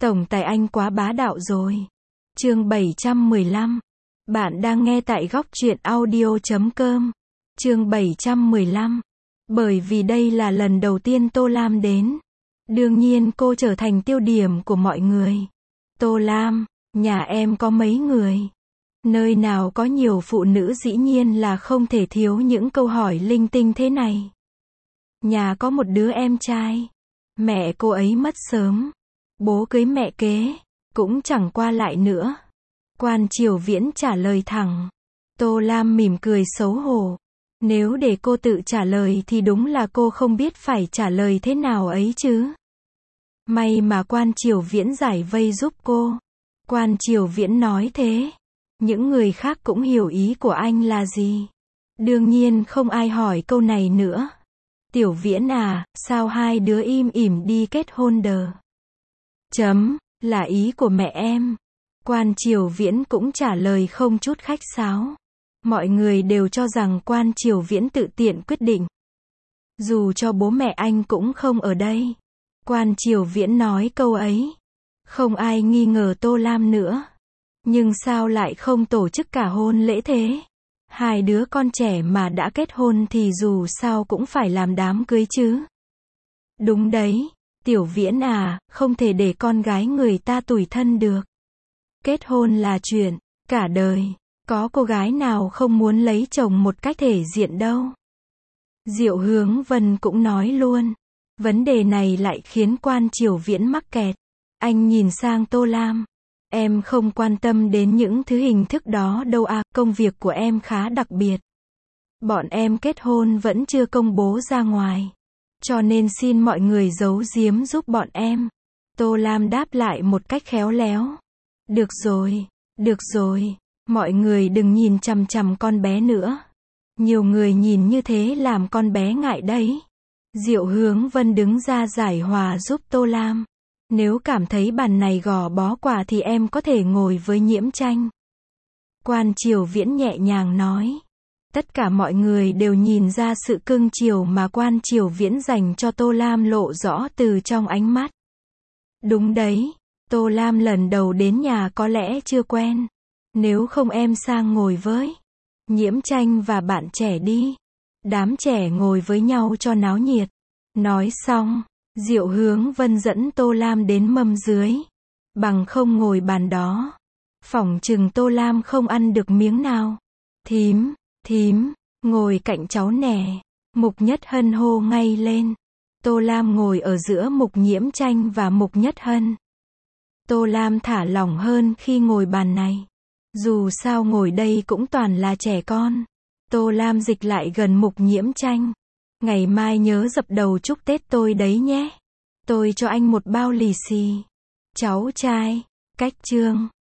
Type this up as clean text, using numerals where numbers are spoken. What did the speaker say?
Tổng tài anh quá bá đạo rồi. Chương 715. Bạn đang nghe tại góc truyện audio.com. Chương 715. Bởi vì đây là lần đầu tiên Tô Lam đến. Đương nhiên cô trở thành tiêu điểm của mọi người. Tô Lam, nhà em có mấy người? Nơi nào có nhiều phụ nữ dĩ nhiên là không thể thiếu những câu hỏi linh tinh thế này. Nhà có một đứa em trai. Mẹ cô ấy mất sớm. Bố cưới mẹ kế, cũng chẳng qua lại nữa. Quan Triều Viễn trả lời thẳng. Tô Lam mỉm cười xấu hổ. Nếu để cô tự trả lời thì đúng là cô không biết phải trả lời thế nào ấy chứ. May mà Quan Triều Viễn giải vây giúp cô. Quan Triều Viễn nói thế. Những người khác cũng hiểu ý của anh là gì. Đương nhiên không ai hỏi câu này nữa. Tiểu Viễn à, sao hai đứa im ỉm đi kết hôn đờ? Là ý của mẹ em. Quan Triều Viễn cũng trả lời không chút khách sáo. Mọi người đều cho rằng Quan Triều Viễn tự tiện quyết định. Dù cho bố mẹ anh cũng không ở đây. Quan Triều Viễn nói câu ấy. Không ai nghi ngờ Tô Lam nữa. Nhưng sao lại không tổ chức cả hôn lễ thế? Hai đứa con trẻ mà đã kết hôn thì dù sao cũng phải làm đám cưới chứ. Đúng đấy, Tiểu Viễn à, không thể để con gái người ta tủi thân được. Kết hôn là chuyện cả đời, có cô gái nào không muốn lấy chồng một cách thể diện đâu. Diệu Hướng Vân cũng nói luôn. Vấn đề này lại khiến Quan Triều Viễn mắc kẹt. Anh nhìn sang Tô Lam. Em không quan tâm đến những thứ hình thức đó đâu à, công việc của em khá đặc biệt. Bọn em kết hôn vẫn chưa công bố ra ngoài. Cho nên xin mọi người giấu giếm giúp bọn em. Tô Lam đáp lại một cách khéo léo. Được rồi, mọi người đừng nhìn chằm chằm con bé nữa. Nhiều người nhìn như thế làm con bé ngại đấy. Diệu Hướng Vân đứng ra giải hòa giúp Tô Lam. Nếu cảm thấy bàn này gò bó quả thì em có thể ngồi với Nhiễm Tranh. Quan Triều Viễn nhẹ nhàng nói. Tất cả mọi người đều nhìn ra sự cưng chiều mà Quan Triều Viễn dành cho Tô Lam lộ rõ từ trong ánh mắt. Đúng đấy, Tô Lam lần đầu đến nhà có lẽ chưa quen. Nếu không em sang ngồi với Nhiễm Tranh và bạn trẻ đi. Đám trẻ ngồi với nhau cho náo nhiệt. Nói xong, Diệu Hướng Vân dẫn Tô Lam đến mâm dưới. Bằng không ngồi bàn đó. Phỏng chừng Tô Lam không ăn được miếng nào. Thím, ngồi cạnh cháu nè. Mục Nhất Hân hô ngay lên. Tô Lam ngồi ở giữa Mục Nhiễm Tranh và Mục Nhất Hân. Tô Lam thả lỏng hơn khi ngồi bàn này. Dù sao ngồi đây cũng toàn là trẻ con. Tô Lam dịch lại gần Mục Nhiễm Tranh. Ngày mai nhớ dập đầu chúc Tết tôi đấy nhé. Tôi cho anh một bao lì xì. Cháu trai, cách chương.